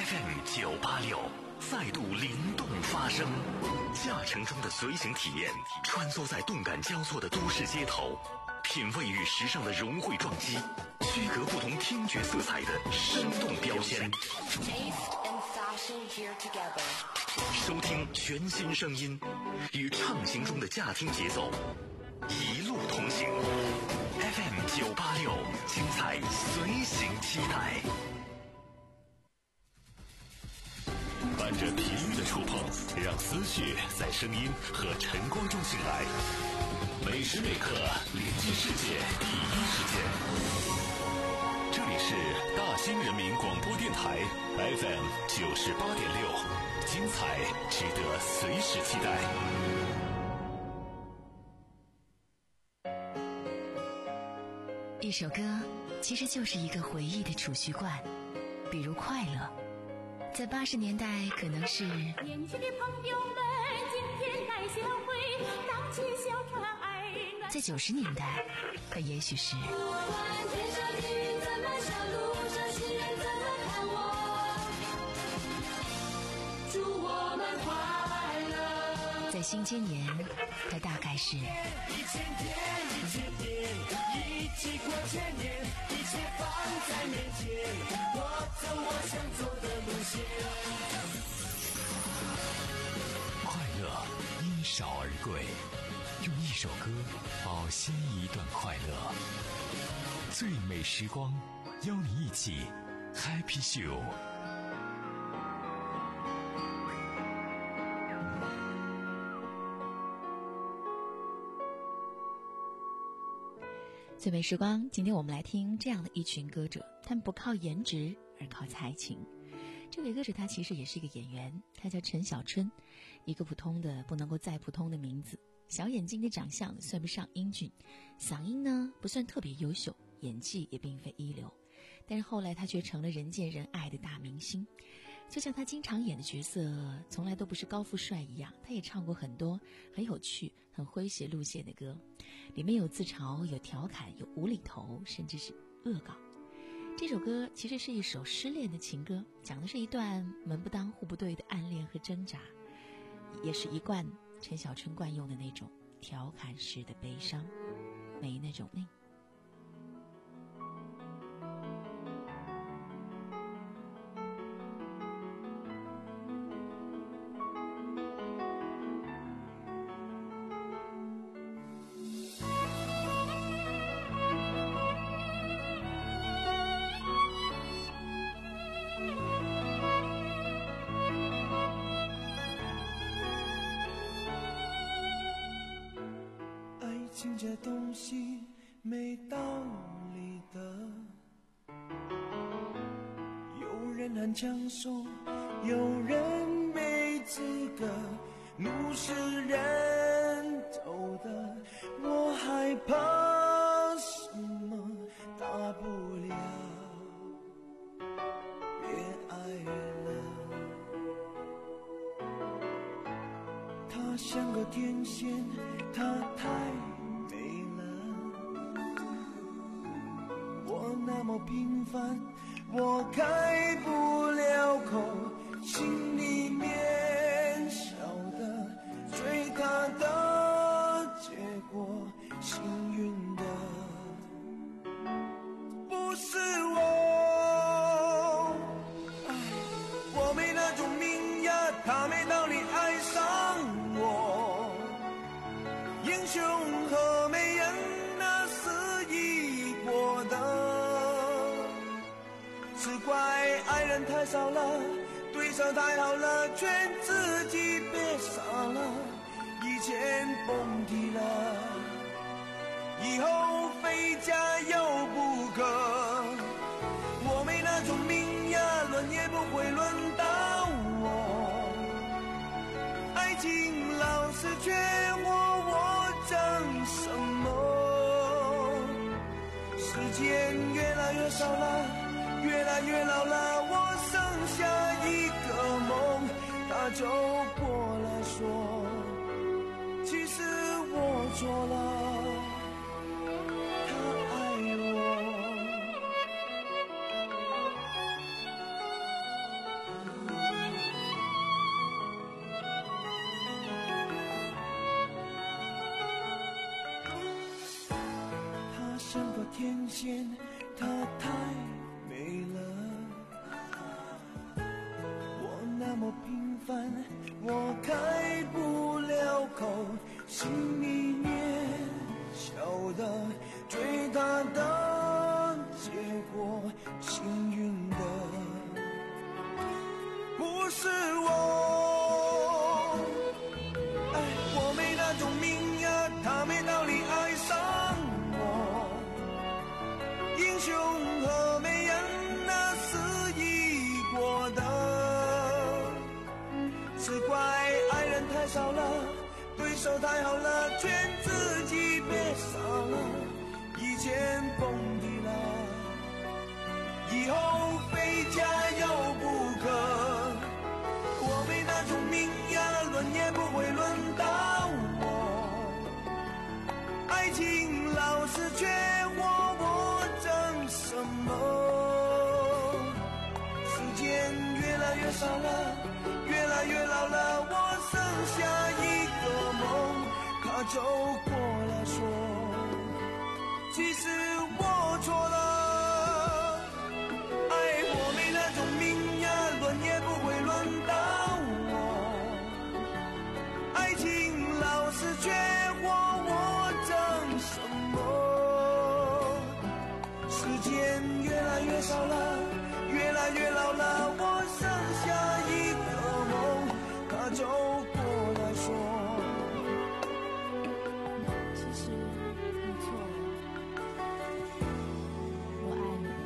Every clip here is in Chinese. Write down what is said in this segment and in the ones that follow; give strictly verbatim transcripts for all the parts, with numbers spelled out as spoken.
F M 九八六再度灵动发声，驾乘中的随行体验，穿梭在动感交错的都市街头，品味与时尚的融汇撞击，区隔不同听觉色彩的生动标签。收听全新声音，与畅行中的驾听节奏，一路同行。F M 九八六，精彩随行期待。伴着频率的触碰，让思绪在声音和晨光中醒来。每时每刻连接世界第一时间。这里是大兴人民广播电台 F M 九十八点六，精彩值得随时期待。 一首歌其实就是一个回忆的储蓄罐，比如快乐，在八十年代可能是年轻的朋友们，今天来相会，荡起小船儿暖。 在九十年代，它也许是不管天上的云怎么笑，路上行人怎么看我，祝我们快乐。 在新千年，它大概是一千天，一千天，一起过千年，一切放在面前，我走我想走的路线。 快乐因少而贵，用一首歌保鲜一段快乐。最美时光，邀你一起 Happy Show。 最美时光，今天我们来听这样的一群歌者，他们不靠颜值，而靠才情。这位歌者他其实也是一个演员，他叫陈小春，一个普通的不能够再普通的名字，小眼睛的长相算不上英俊，嗓音呢不算特别优秀，演技也并非一流，但是后来他却成了人见人爱的大明星。就像他经常演的角色从来都不是高富帅一样，他也唱过很多很有趣很诙谐路线的歌，里面有自嘲，有调侃，有无厘头，甚至是恶搞。这首歌其实是一首失恋的情歌，讲的是一段门不当户不对的暗恋和挣扎，也是一贯陈小春惯用的那种调侃式的悲伤，没那种那这东西没道理的，有人很抢手，有人没资格，路是人走的，我害怕什么大不了别爱了。他像个天线，他太那么平凡，我开不了口，心里面晓得追他的结果，幸运的不是我。唉，我没那种命呀，他没道理爱上我，英雄和美人那是一国的，只怪爱人太少了，对手太好了，劝自己别傻了，以前蹦迪了，以后非加油不可。我没那种命呀，轮也不会轮到我，爱情老是缺我，我争什么？时间越来越少了，越来越老了，我剩下一个梦，他就过来说，其实我错了，他爱我。 整个天线，它太美了。我那么平凡，我开不了口，心里面晓得最大的结果，幸运的不是我。哎，我没那种命呀，他没道理爱上我。英雄和美人那是一国的，只怪爱人太少了，对手太好了，劝自己别傻了，以前蹦迪了，以后非加油不可。我没那种命呀，轮也不会轮到我。爱情老是缺我，我争什么？时间越来越少了，越来越老了，我剩下一个梦，他走过来说，其实我错了。哎，我没那种命呀，轮也不会轮到我。爱情老是缺我，我争什么？时间越来越少了，越来越老了，我剩下一个梦，他走过来说， 其实你错了，我爱你。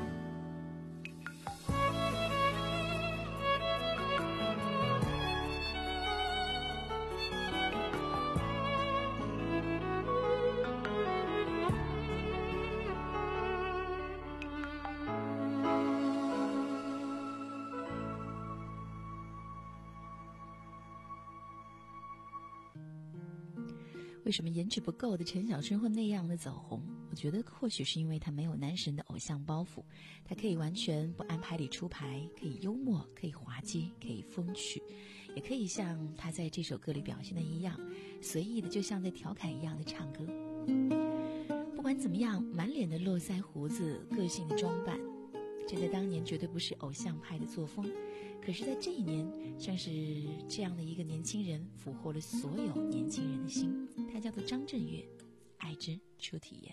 为什么颜值不够的陈小春会那样的走红？我觉得或许是因为他没有男神的偶像包袱，他可以完全不按牌理出牌，可以幽默，可以滑稽，可以风趣，也可以像他在这首歌里表现的一样，随意的就像在调侃一样的唱歌。不管怎么样，满脸的络腮胡子，个性的装扮，这在当年绝对不是偶像派的作风。可是在这一年，正是这样的一个年轻人俘获了所有年轻人的心，他叫做张震岳，爱之初体验。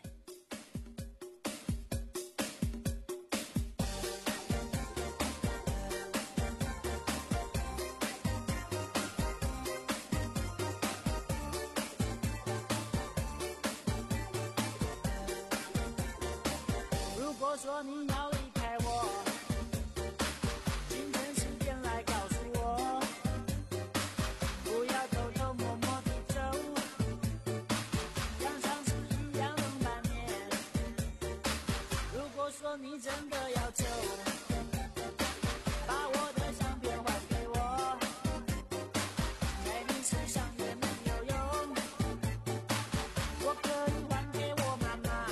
如果说你要离开我，你真的要走，把我的相片还给我，在你身上也没有用，我可以还给我妈妈，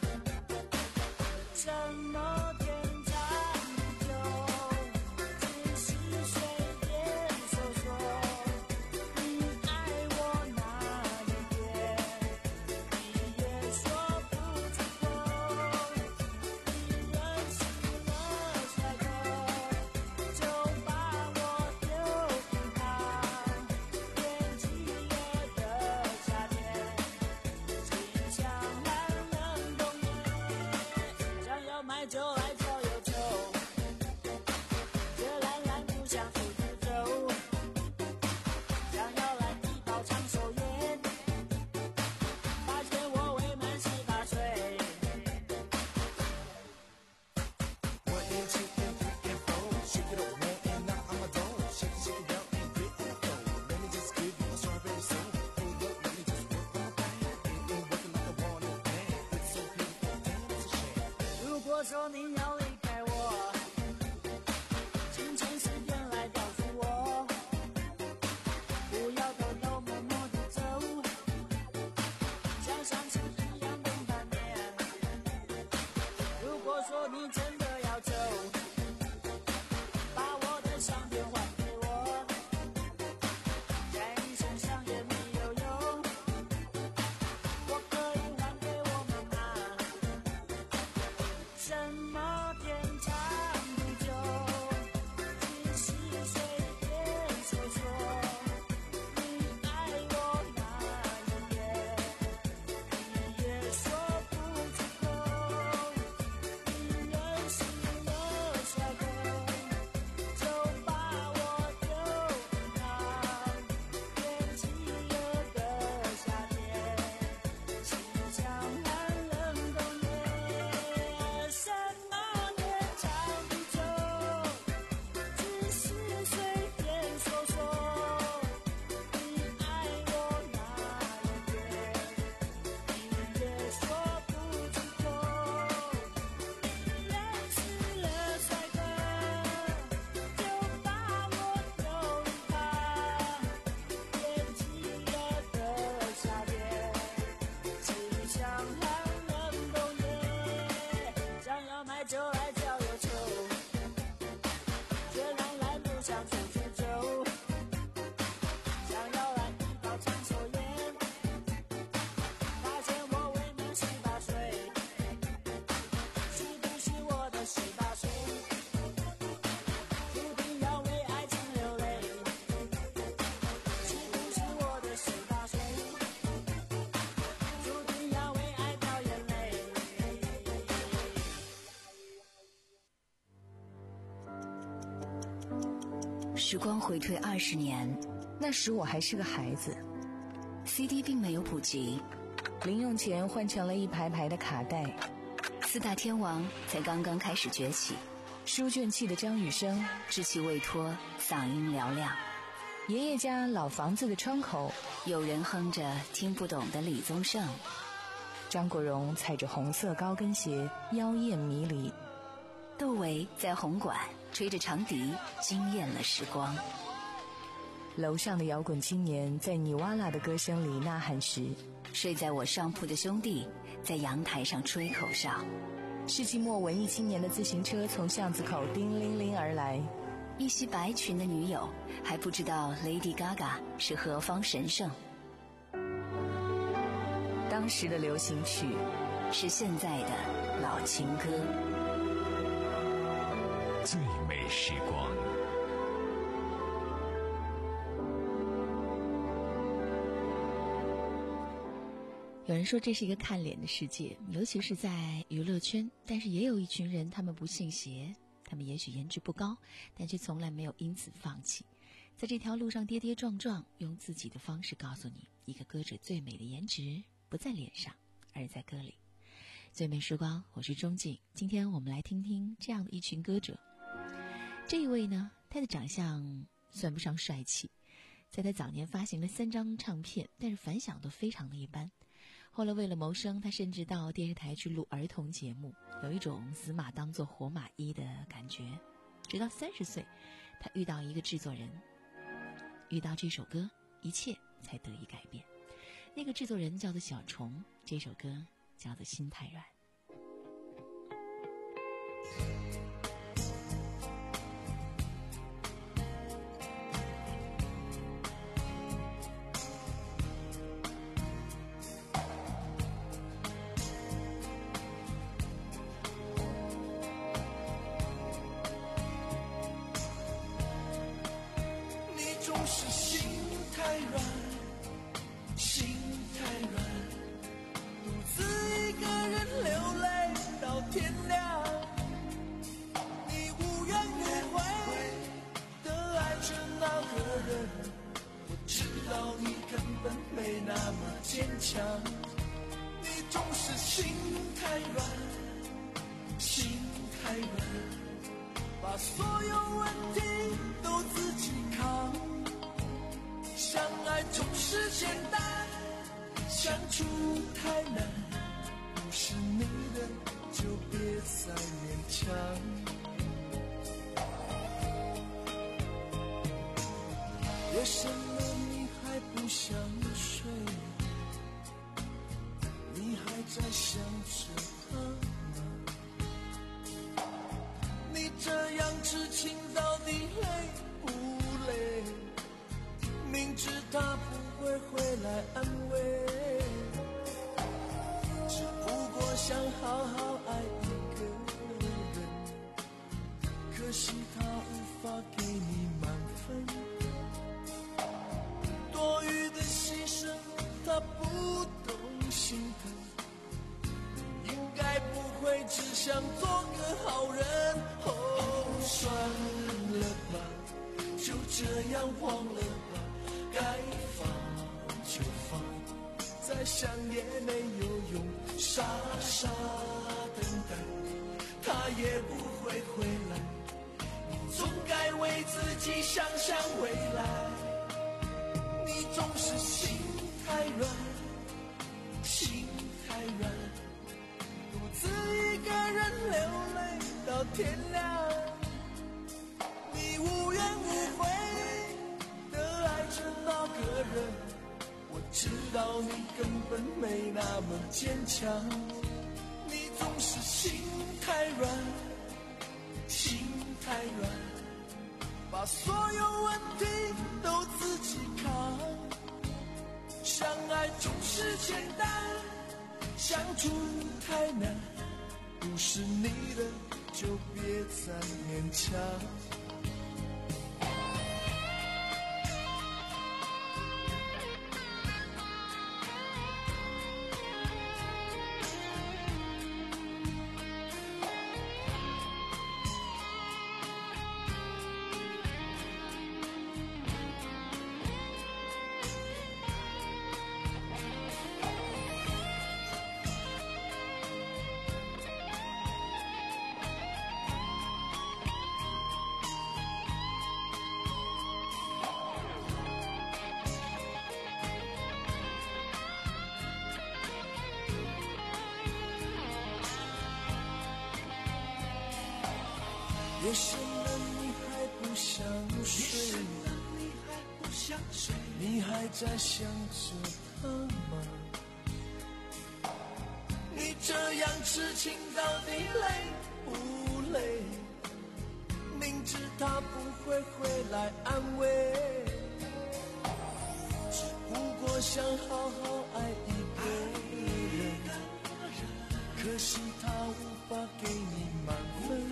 什么天长地久，只是随便说说，你爱我哪一点，你也说不出口。就来就有愁，这蓝蓝不像是诅咒，想要来一包长寿烟，发现我未满十八岁。One and two and three and four, shake it up man and now I'm a dog. Shake it, shake it down and grit on the floor. Let me just give you a strawberry soul. Hold up, let me just work on my thing. It ain't working like I want it, man. It's so beautiful, damn it's a shame. 如果说你要离开我。 时光回退二十年， 那时我还是个孩子， C D 并没有普及， 零用钱换成了一排排的卡带， 四大天王才刚刚开始崛起， 书卷气的张雨生， 稚气未脱，嗓音嘹亮。 爷爷家老房子的窗口， 有人哼着听不懂的李宗盛。 张国荣踩着红色高跟鞋，妖艳迷离。 窦唯在红馆吹着长笛，惊艳了时光。 楼上的摇滚青年在尼瓦拉的歌声里呐喊时， 睡在我上铺的兄弟在阳台上吹口哨。 世纪末文艺青年的自行车从巷子口叮铃铃而来， 一袭白裙的女友还不知道 Lady Gaga 是何方神圣。 当时的流行曲是现在的老情歌。 最美时光， 有人说这是一个看脸的世界，尤其是在娱乐圈，但是也有一群人，他们不信邪，他们也许颜值不高，但却从来没有因此放弃，在这条路上跌跌撞撞，用自己的方式告诉你，一个歌者最美的颜值不在脸上，而在歌里。最美时光，我是钟静，今天我们来听听这样的一群歌者。这一位呢，他的长相算不上帅气，在他早年发行了三张唱片，但是反响都非常的一般。后来为了谋生，他甚至到电视台去录儿童节目，有一种死马当作活马医的感觉。直到三十岁，他遇到一个制作人，遇到这首歌，一切才得以改变。那个制作人叫做小虫，这首歌叫做心太软。 是心太软，心太软，独自一个人流泪到天亮。你无怨无悔的爱着那个人，我知道你根本没那么坚强。你总是心太软，心太软，把所有问题都自己扛。相爱总是简单，相处太难，不是你的就别再勉强。夜深了你还不想睡，你还在想着他吗？你这样痴情到底累不累？明知他不会回来安慰，只不过想好好爱一个人，可惜他无法给你满分，多余的牺牲他不懂心疼，应该不会只想做个好人。哦，算了吧，就这样忘了吧，该放就放，再想也没有用，傻傻等待，他也不会回来，你总该为自己想想未来。你总是心太软，心太软，独自一个人流泪到天亮。你无怨无悔那个人，我知道你根本没那么坚强。你总是心太软，心太软，把所有问题都自己扛。相爱总是简单，相处太难，不是你的就别再勉强。 夜深了你还不想睡，你还在想着他吗？你这样痴情到底累不累？明知他不会回来安慰，只不过想好好爱一个人，可惜他无法给你满分，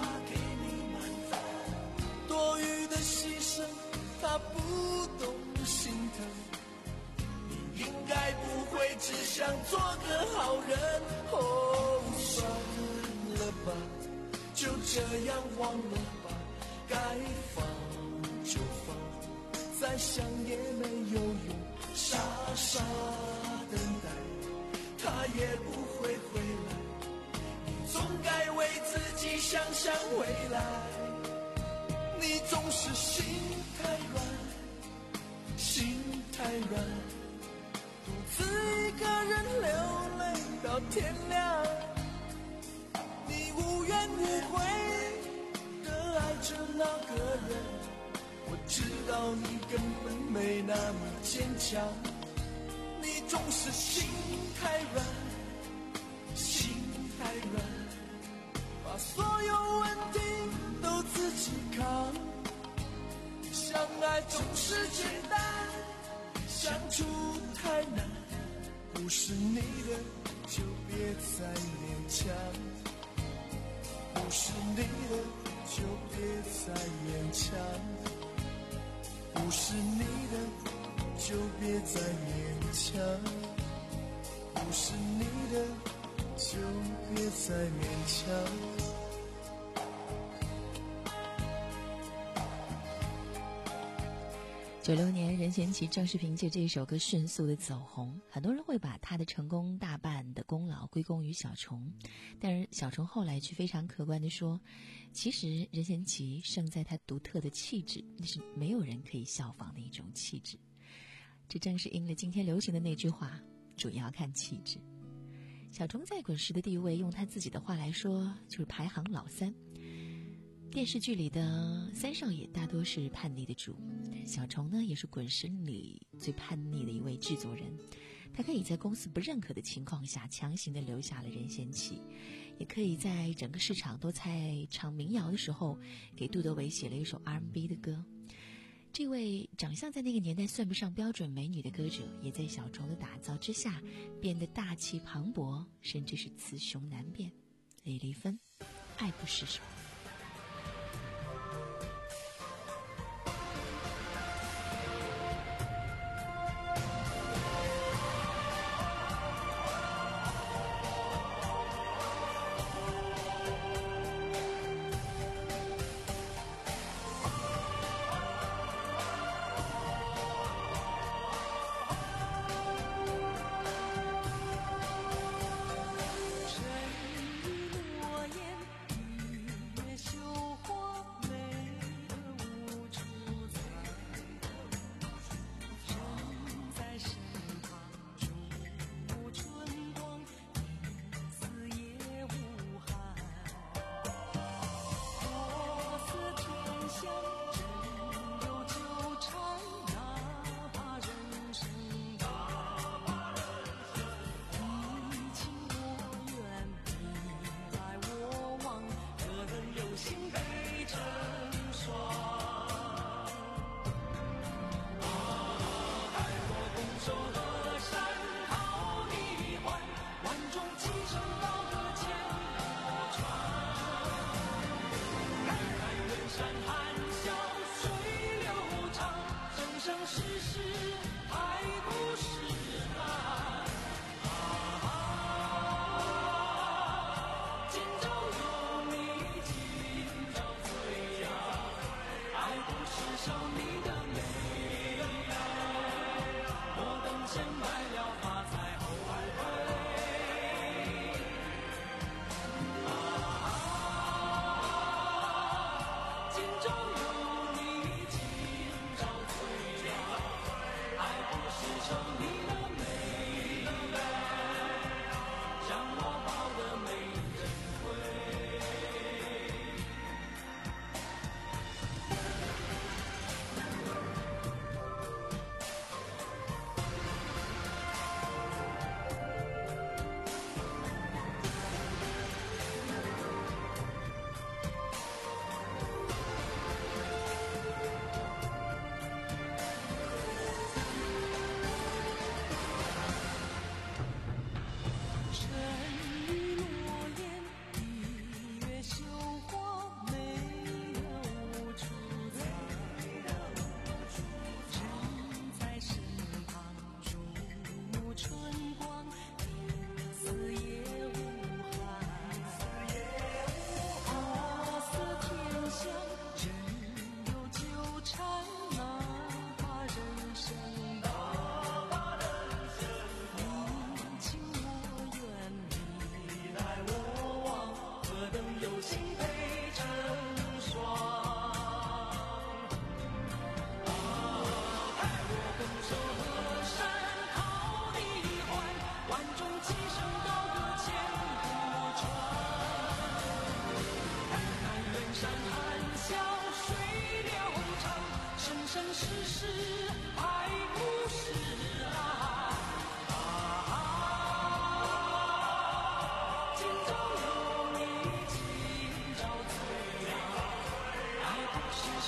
多余的牺牲他不懂心疼，你应该不会只想做个好人。哦，算了吧，就这样忘了吧，该放就放，再想也没有用，傻傻等待他也不会回来，你总该为自己想想未来。你总是心太软，心太软，独自一个人流泪到天亮，你无怨无悔的爱着那个人，我知道你根本没那么坚强，你总是心太软，心太软，把所有问题都自己扛，相爱总是简单，相处太难，不是你的就别再勉强，不是你的就别再勉强，不是你的就别再勉强，不是你的就别再勉强。 九六年，任贤齐正是凭借这首歌迅速的走红，很多人会把他的成功大半的功劳归功于小虫，但是小虫后来却非常客观地说，其实任贤齐胜在他独特的气质，那是没有人可以效仿的一种气质。这正是应了今天流行的那句话，主要看气质。小虫在滚石的地位，用他自己的话来说，就是排行老三。电视剧里的三少爷大多是叛逆的主，小虫呢也是滚石里最叛逆的一位制作人。他可以在公司不认可的情况下强行的留下了任贤齐，也可以在整个市场都在唱民谣的时候给杜德伟写了一首 R and B 的歌。这位长相在那个年代算不上标准美女的歌者，也在小虫的打造之下变得大气磅礴，甚至是雌雄难辨。李丽芬，爱不释手。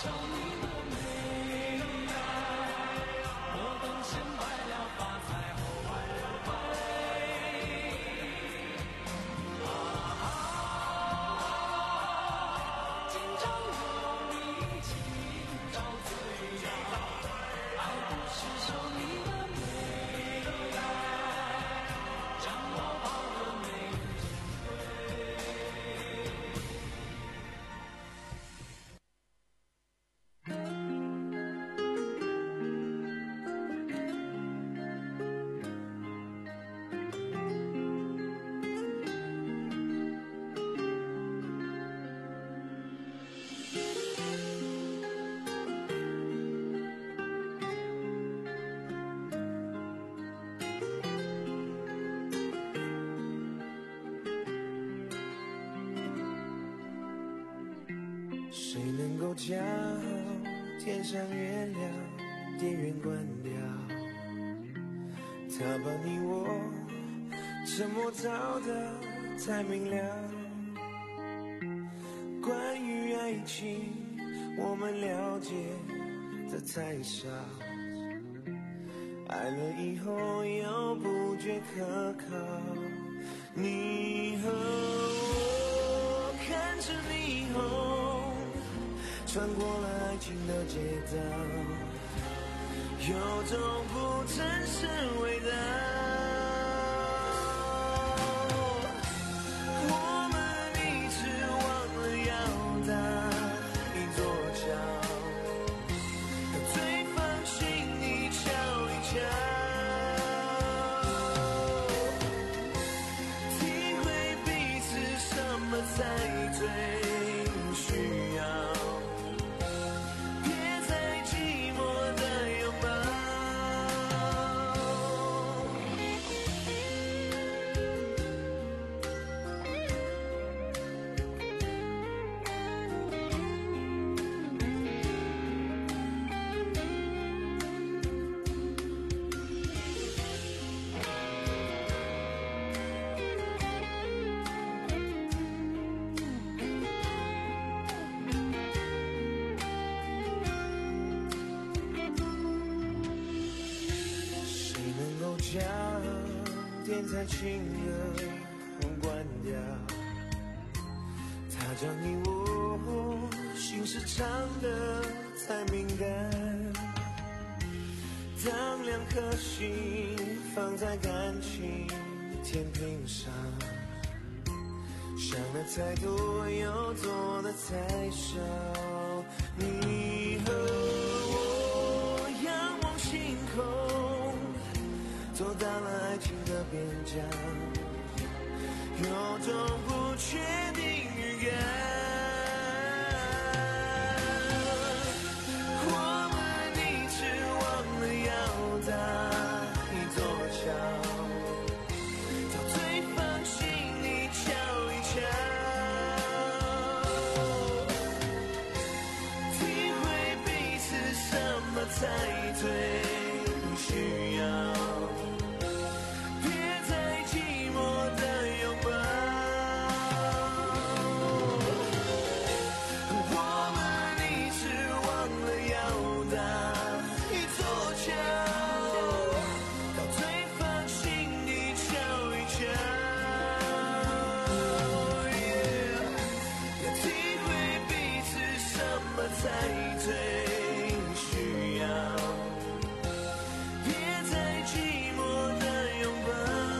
谁能够讲天上月亮电源关掉，它把你我沉默找的才明了。关于爱情我们了解的太少，爱了以后又不觉可靠。你和我看着霓虹穿过了爱情的街道，有种不真实味道。我们一直忘了要搭一座桥，干脆放心你瞧一瞧，体会彼此什么才最需要。将电台轻热关掉，它将你我心事唱得太敏感。当两颗心放在感情天平上，想的太多又做的太少。你和我仰望星空，走到了爱情的边疆，有种不确定预感。我们一直忘了要搭一座桥，到最放心你瞧一瞧，体会彼此什么才最需要。才最需要，别再寂寞的拥抱。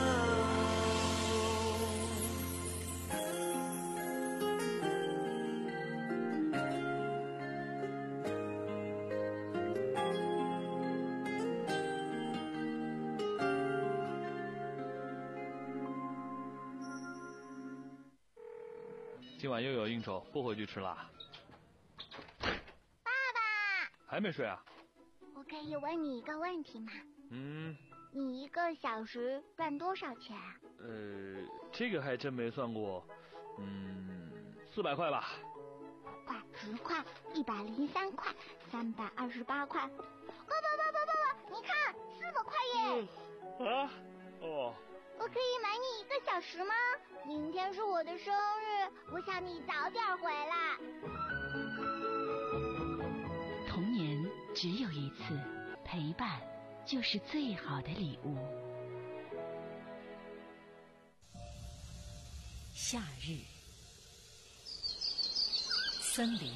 今晚又有应酬，不回去吃啦。还没睡啊？ 我可以问你一个问题吗？ 嗯。 你一个小时赚多少钱啊？ 呃，这个还真没算过。嗯，四百块吧。 块、十块、一百零三块、三百二十八块。不不不不不不，你看，四百块耶！ 嗯、啊？哦。 我可以买你一个小时吗？明天是我的生日，我想你早点回来。 只有一次，陪伴就是最好的礼物。夏日，森林，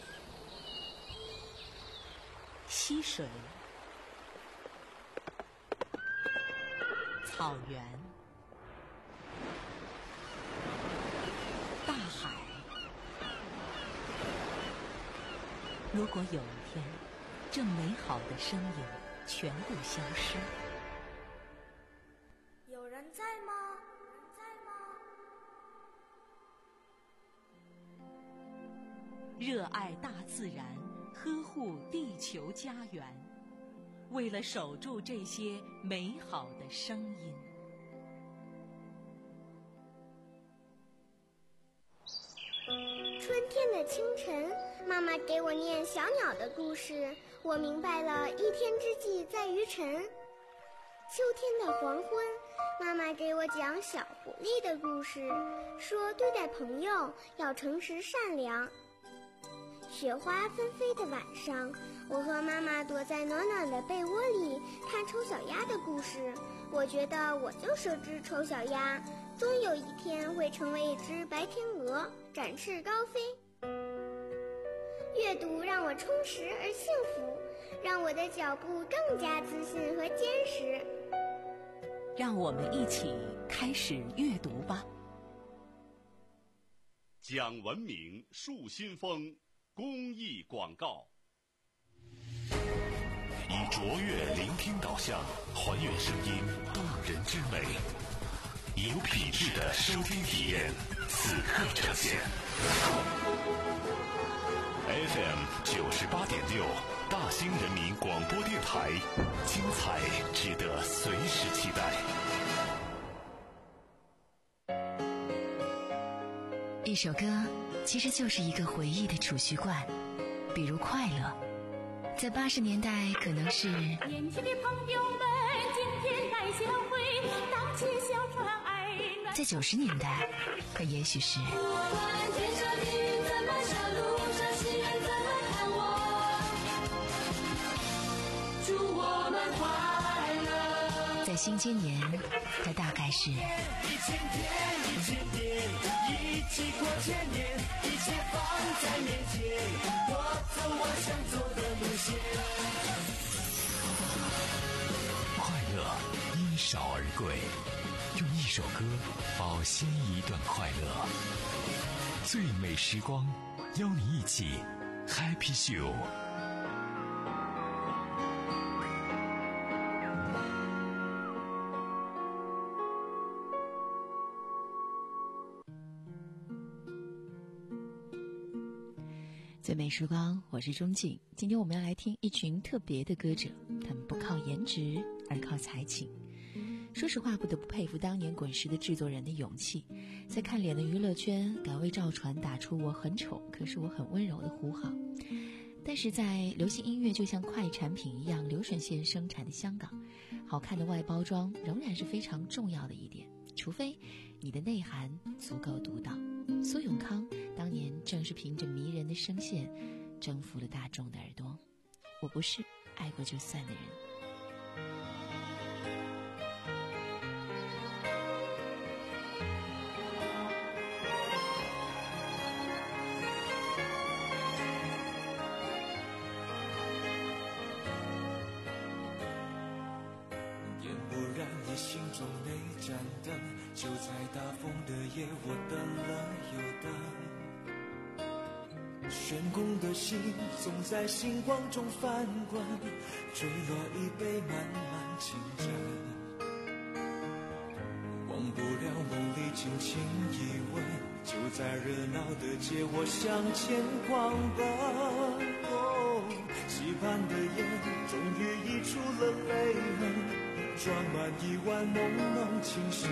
溪水，草原，大海。如果有一天，这美好的声音全部消失， 有人在吗？在吗？ 热爱大自然，呵护地球家园，为了守住这些美好的声音。 春天的清晨，妈妈给我念小鸟的故事，我明白了一天之计在于晨。秋天的黄昏，妈妈给我讲小狐狸的故事，说对待朋友要诚实善良。雪花纷飞的晚上，我和妈妈躲在暖暖的被窝里看丑小鸭的故事，我觉得我就是只丑小鸭，终有一天会成为一只白天鹅，展翅高飞。阅读让我充实而幸福，让我的脚步更加自信和坚实。 让我们一起开始阅读吧。 讲文明树新风公益广告，以卓越聆听导向，还原声音动人之美，有品质的收听体验，此刻呈现。F M 九十八点六，大兴人民广播电台，精彩值得随时期待。 一首歌其实就是一个回忆的储蓄罐，比如快乐，在八十年代可能是年轻的朋友们，今天来相会，荡起小船爱暖。 在九十年代可也许是在新今年，它大概是一千天，一千年，一起过千年，一切放在面前，我走我想走的路线。 快乐因少而贵，用一首歌保鲜一段快乐。最美时光，邀你一起 Happy Show。 最美时光，我是钟静。今天我们要来听一群特别的歌者，他们不靠颜值，而靠才情。说实话，不得不佩服当年滚石的制作人的勇气，在看脸的娱乐圈敢为赵传打出我很丑可是我很温柔的呼号。但是在流行音乐就像快产品一样流水线生产的香港，好看的外包装仍然是非常重要的一点，除非你的内涵足够独到。苏永康当年正是凭着迷人的声线征服了大众的耳朵。我不是爱过就算的人。 点不燃你心中那盏灯，就在大风的夜我等了又等。悬空的心总在星光中翻滚，坠落一杯漫漫清晨。忘不了梦里轻轻一吻，就在热闹的街我向前狂奔。哦，期盼的眼终于溢出了泪痕，装满一碗浓浓情深。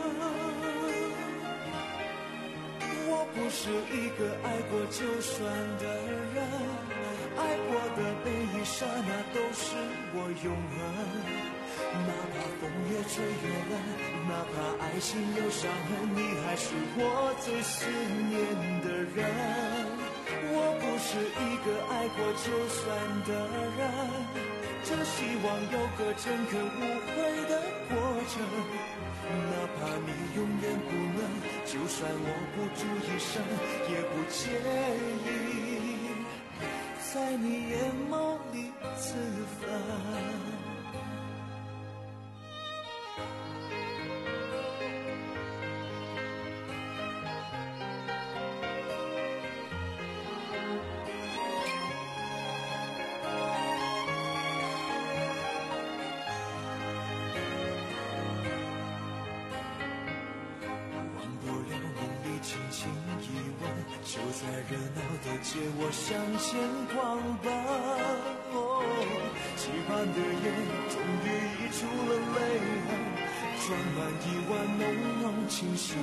我不是一个爱过就算的人，爱过的每一刹那都是我永恒。哪怕风越吹越冷，哪怕爱情有伤痕，你还是我最思念的人。我不是一个爱过就算的人，只希望有个诚恳无悔的过程。哪怕你永远不能，就算我不住一生，也不介意在你眼眸里自焚。就在热闹的街，我向前狂奔。哦，期盼的眼终于溢出了泪痕，装满一碗浓浓情深。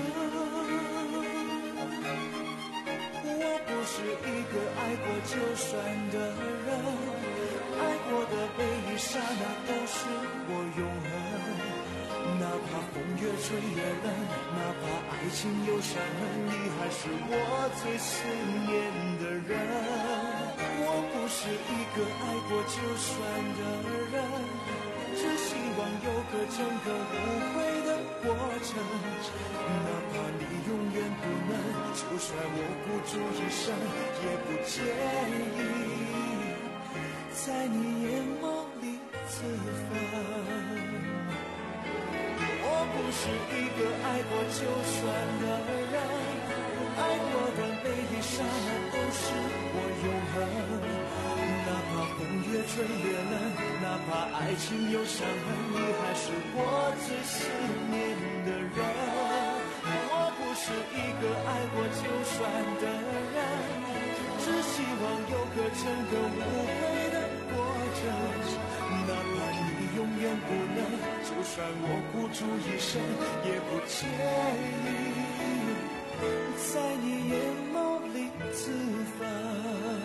我不是一个爱过就算的人，爱过的每一刹那都是我永恒。哪怕风越吹越冷，哪怕爱情有伤痕，你还是我最思念的人。我不是一个爱过就算的人，只希望有个诚恳无悔的过程。哪怕你永远不能，就算我不住一生，也不介意在你眼眸里自焚。我不是一个爱过就算的人，爱过的每一刹那都是我永恒。哪怕风越吹越冷，哪怕爱情有伤痕，你还是我最思念的人。我不是一个爱过就算的人，只希望有个诚恳无悔的过程。哪怕你永远不能，就算我不住一生，也不介意在你眼眸里自焚，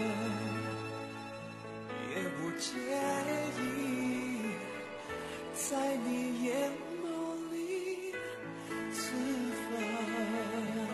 也不介意在你眼眸里自焚。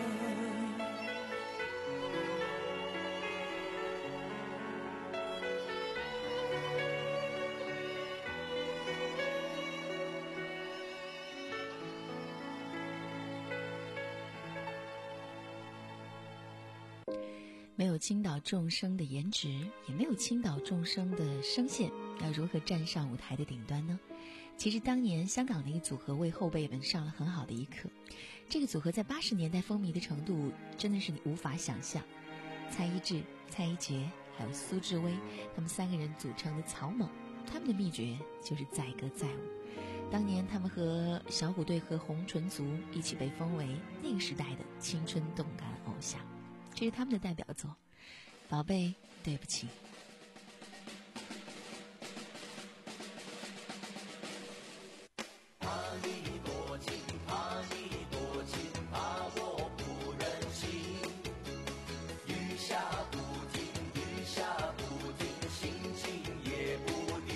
没有倾倒众生的颜值，也没有倾倒众生的声线，要如何站上舞台的顶端呢？其实当年香港的一个组合为后辈们上了很好的一课。这个组合在八十年代风靡的程度真的是你无法想象。蔡一智、蔡一杰还有苏志威，他们三个人组成的草蜢，他们的秘诀就是载歌载舞。当年他们和小虎队和红唇族一起被封为那个时代的青春动感偶像。这是他们的代表作《宝贝对不起》。 怕你多情，怕你多情，怕我不忍心。雨下不停，雨下不停，心情也不定。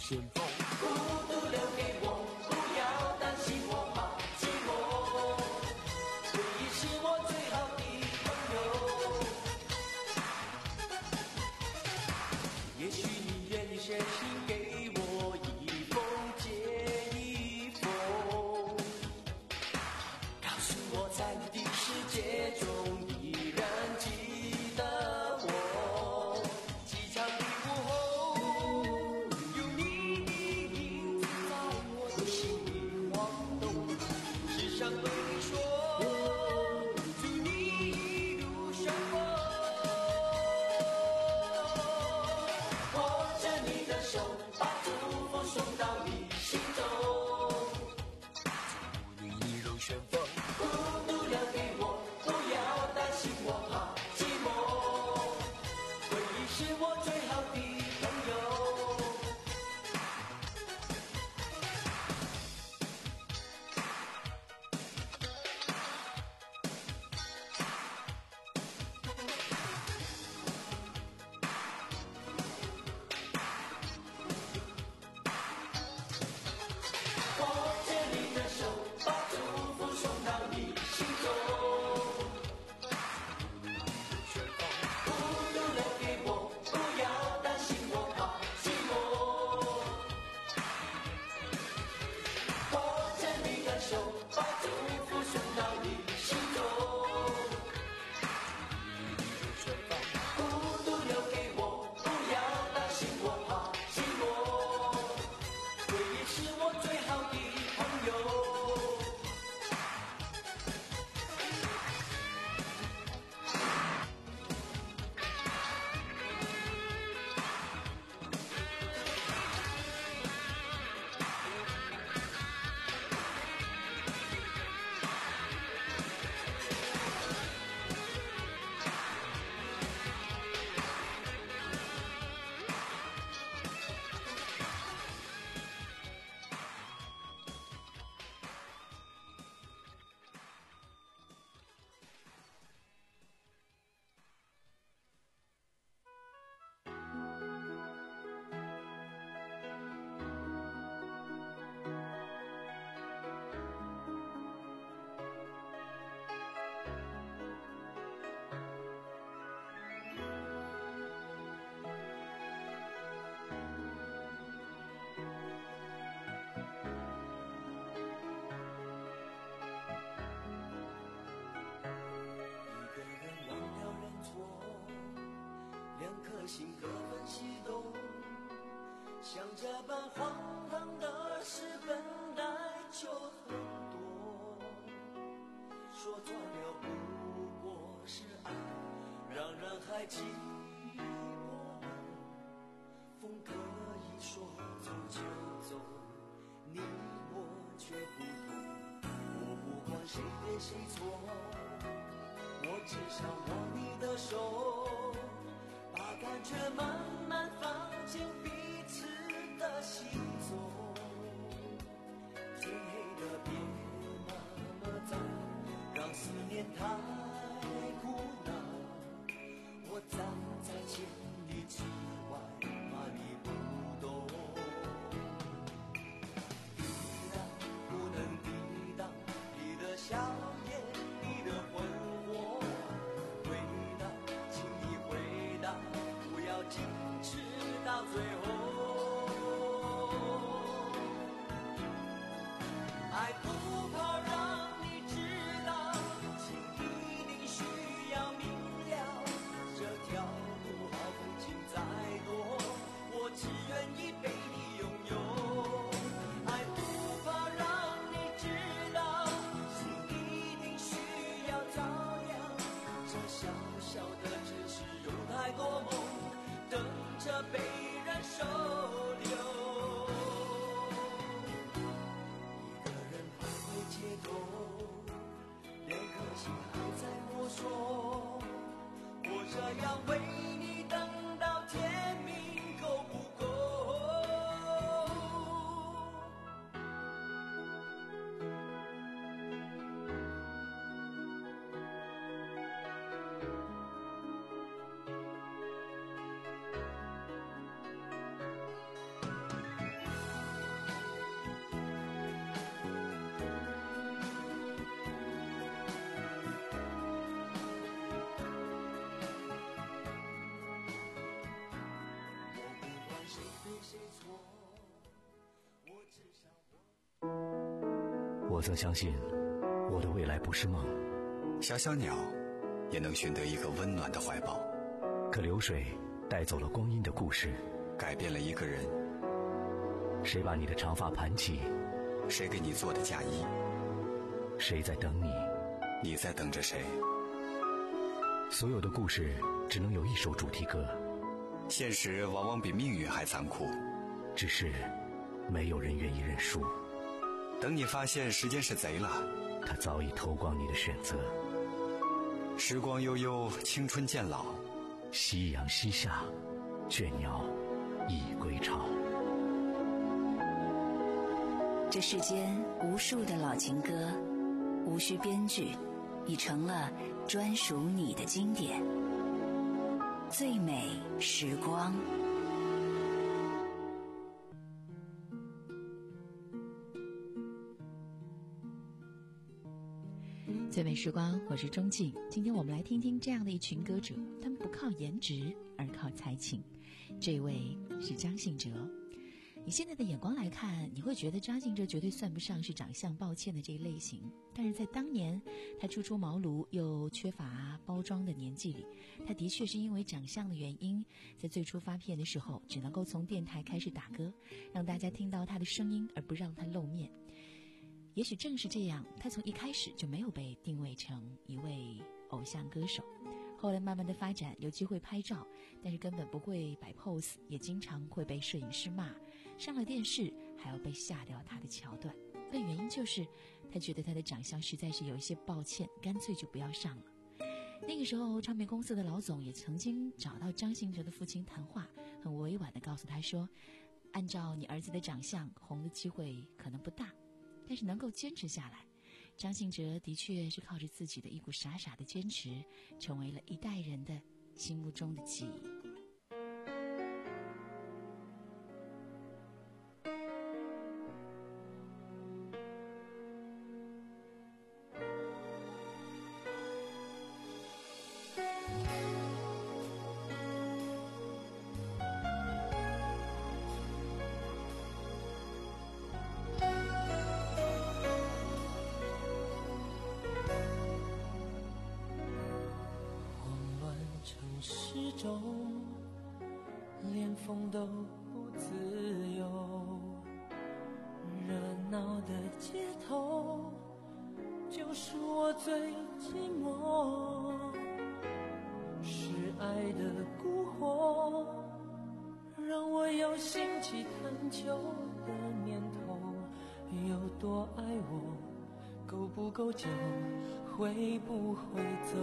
旋风。 孤独留给我，不要担心我怕寂寞。回忆是我最好的朋友。也许你愿意写信给我，一封接一封，告诉我在你的世界中依然记得我。机场的午后，有你的影子在我的心里晃动，只想对你说，祝你一路顺风。握着你的手，把祝福送到你心中。 祝你一路顺风。 孤独留给我，不要担心我怕寂寞。回忆是我最好的朋友。握着你的手，把祝福送到你心中。孤独留给我，不要担心我怕寂寞。握着你的手，把祝福送到你心中。孤独留给我，不要担心我怕寂寞。回忆是我最好的朋友。一个人忘了认错，两颗心各分西东。像这般荒唐的事本来就很多，说穿了不过是爱，让人还寂寞了。风可以说走就走，你我却不同。我不管谁对谁错，我只想握你的手，把感觉慢慢放进彼此的心中。天黑的别那么早，让思念太苦恼。我站在千里之外，怕你不懂。抵挡不能抵挡你的笑颜，你的魂魄。回答，请你回答，不要矜持到最后。爱不怕让你知道，情一定需要明了。这条路好风景再多，我只愿意被你拥有。爱不怕让你知道，情一我曾相信我的未来不是梦， 小小鸟也能寻得一个温暖的怀抱。 可流水带走了光阴的故事， 改变了一个人。 谁把你的长发盘起？ 谁给你做的嫁衣？ 谁在等你？ 你在等着谁？ 所有的故事只能有一首主题歌。 现实往往比命运还残酷， 只是没有人愿意认输。 等你发现时间是贼了， 它早已偷光你的选择。 时光悠悠，青春渐老， 夕阳西下，倦鸟已归巢。 这世间无数的老情歌，无需编剧，已成了专属你的经典。最美时光。 最美时光，我是钟静。今天我们来听听这样的一群歌者，他们不靠颜值，而靠才情。这位是张信哲。以现在的眼光来看，你会觉得张信哲绝对算不上是长相抱歉的这一类型，但是在当年他初出茅庐又缺乏包装的年纪里，他的确是因为长相的原因，在最初发片的时候只能够从电台开始打歌，让大家听到他的声音而不让他露面。也许正是这样，他从一开始就没有被定位成一位偶像歌手。后来慢慢的发展，有机会拍照，但是根本不会摆 pose， 也经常会被摄影师骂，上了电视还要被下掉他的桥段。那原因就是他觉得他的长相实在是有一些抱歉，干脆就不要上了。那个时候唱片公司的老总也曾经找到张信哲的父亲谈话，很委婉的告诉他说，按照你儿子的长相，红的机会可能不大，但是能够坚持下来。张信哲的确是靠着自己的一股傻傻的坚持，成为了一代人的心目中的记忆。 连风都不自由，热闹的街头就是我最寂寞，是爱的蛊惑让我有兴起探究的念头，有多爱我，够不够久，会不会走，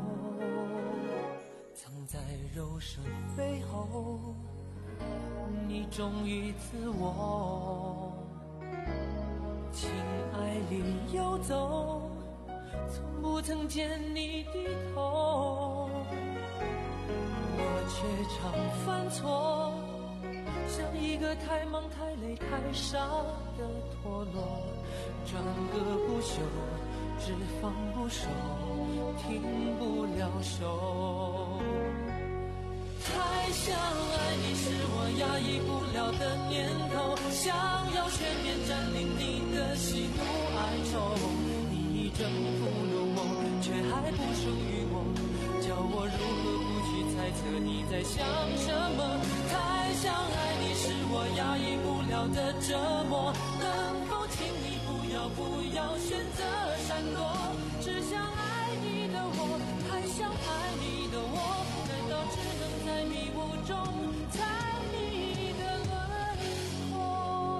藏在柔声背后，你忠于自我，情爱里游走，从不曾见你低头，我却常犯错，像一个太忙太累太傻的陀螺，转个不休，只放不收，停不了手。太想爱你是我压抑不了的念头，想要全面占领你的喜怒哀愁，你已征服了我，却还不属于我，叫我如何不去猜测你在想什么。太想爱你是我压抑不了的折磨，能否请你不要不要选择闪躲，只想爱你的我，太想爱你的我，难道只能在迷雾中猜你的轮廓。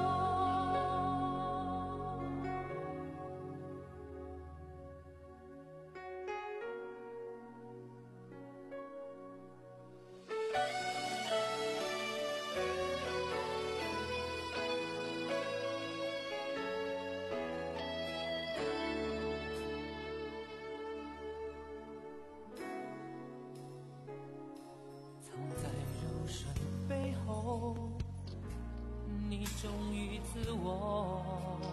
你忠于自我，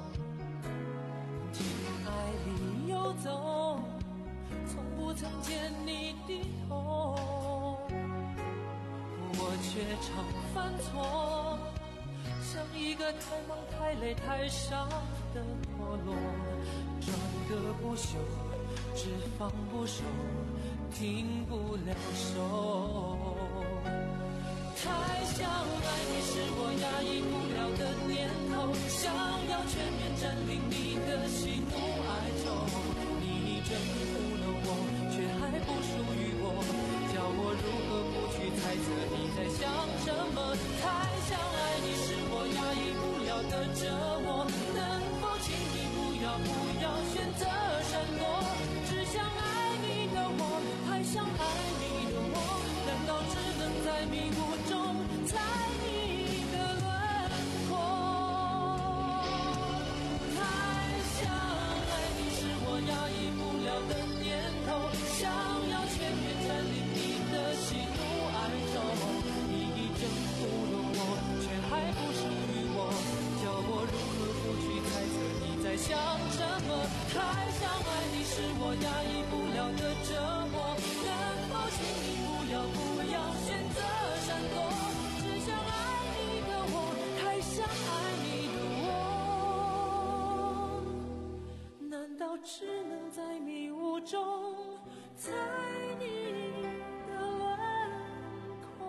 情爱里游走，从不曾见你低头，我却常犯错， 像一个太忙太累太傻的陀螺，转个不休，只放不收，停不了手。太想爱你是我压抑不了的念头，想要全面占领你的喜怒哀愁。你征服了我，却还不属于我，叫我如何不去猜测你在想什么。太想爱你是我压抑不了的折磨，能否请你不要不要选择闪躲？只想爱你的我，太想爱你的我，难道只能在迷雾中猜你的轮廓？太想爱你是我压抑不了的念头，想要全面占领你的喜怒哀愁。你已征服了我，却还不属于我，叫我如何不去猜测你在想什么？太想爱你是我压抑不了的折磨，能否请你不要不要选择闪躲？只想爱你的我，太想爱你的我，难道只能在迷雾中猜你的轮廓？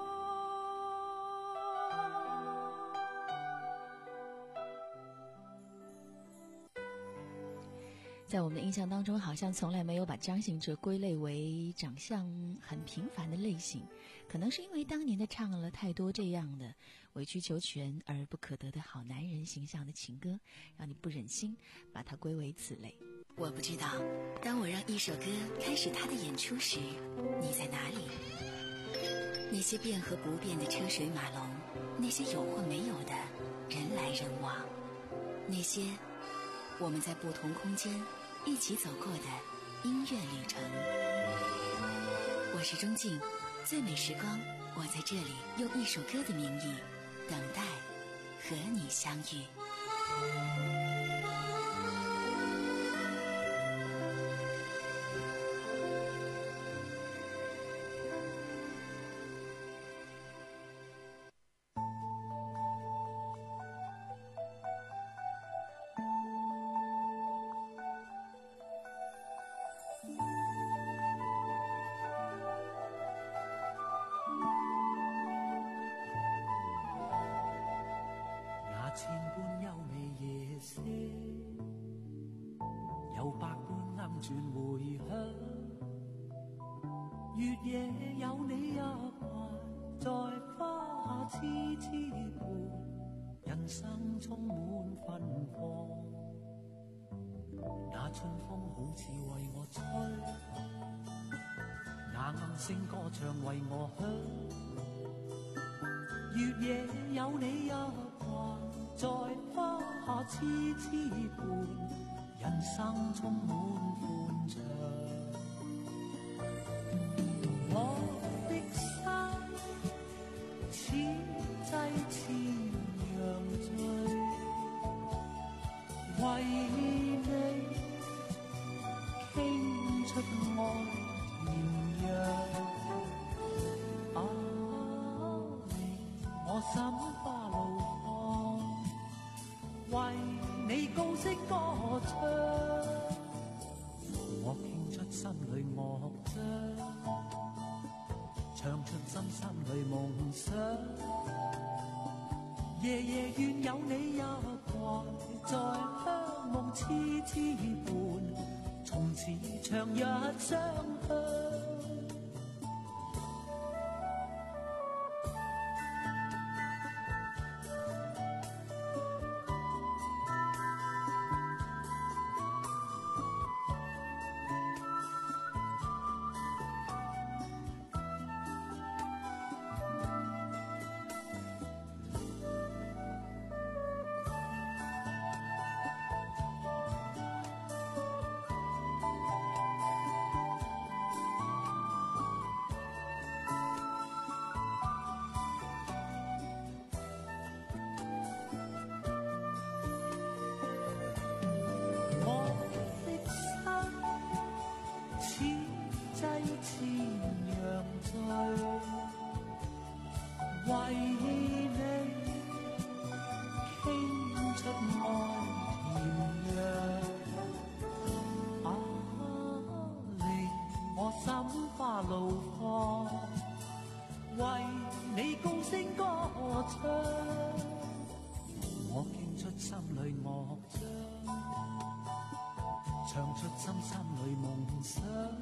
在我们的印象当中，好像从来没有把张信哲归类为长相很平凡的类型，可能是因为当年的唱了太多这样的委曲求全而不可得的好男人形象的情歌，让你不忍心把它归为此类。 我不知道，当我让一首歌开始它的演出时，你在哪里？那些变和不变的车水马龙，那些有或没有的人来人往，那些我们在不同空间一起走过的音乐旅程。我是钟静，最美时光，我在这里用一首歌的名义等待和你相遇。 千般優美夜色，有百般鵪鶉回響。月夜有你一環，在花下痴痴伴，人生充滿芬芳。那春風好似為我吹，那暗聲歌唱為我響。月夜有你一環，在花下痴痴伴，人生充滿歡暢。我的心似祭似陽醉，為你傾出愛綿羊。啊，我心花路為你高聲歌唱，我傾出心裏樂章，唱出心心裏夢想。夜夜願有你一懷，在鄉夢痴痴伴，從此長日相向。 你高聲歌唱，我傾出心裏樂章，唱出深深裏夢想。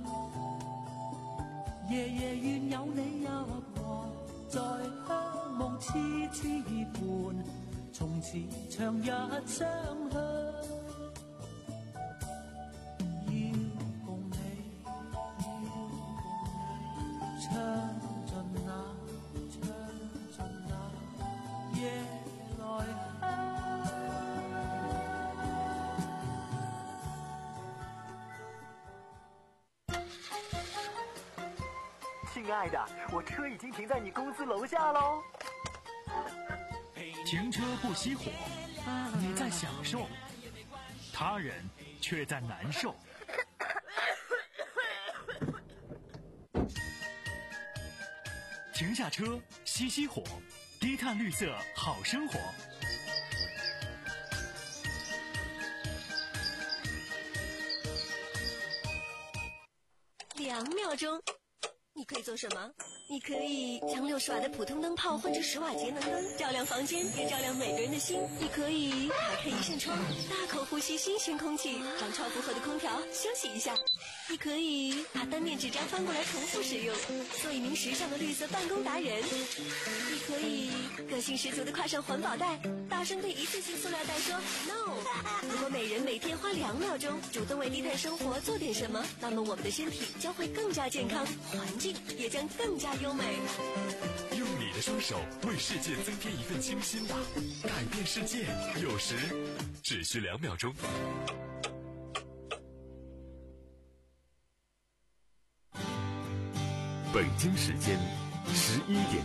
夜夜願有你一個，在鄉夢痴痴伴，從此長日相向。 亲爱的，我车已经停在你公司楼下喽。 停车不熄火，你在享受，他人却在难受。停下车，熄熄火，低碳绿色好生活。 两秒钟。你可以做什么？你可以将六十瓦的普通灯泡换成十瓦节能灯，照亮房间，也照亮每个人的心。你可以打开一扇窗，大口呼吸新鲜空气，让超负荷的空调休息一下。你可以把单面纸张翻过来重复使用，做一名时尚的绿色办公达人。你可以个性十足的挎上环保袋，大声对一次性塑料袋说 no。如果每人每天花两秒钟主动为低碳生活做点什么，那么我们的身体将会更加健康，环境也将更加优美。 用你的双手为世界增添一份清新吧，改变世界有时只需两秒钟。 北京时间十一点。